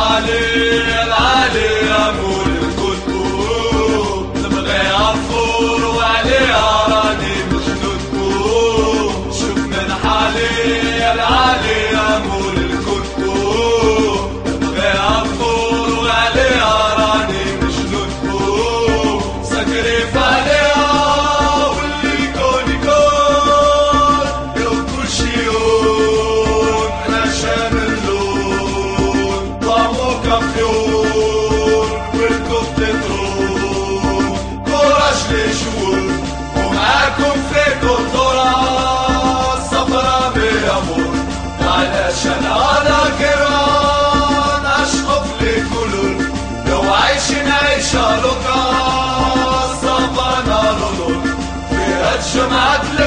العالي العالي أمور الكتب نبغي عفور وعليها راني مجنون شوف من حالي العالي أمور الكتب نبغي عفور وعليها راني مجنون سكري عليها واللي يكون يكون يوم كل شي يوم عشان اللون طعمه كافيون والكف تترون كوراج لشهور ومعاكم فيكم تراث صفرا بأمور علشان أنا كران أشقف لكلور لو عايشين عيشة لوكا صفانا لولور في هالجمعة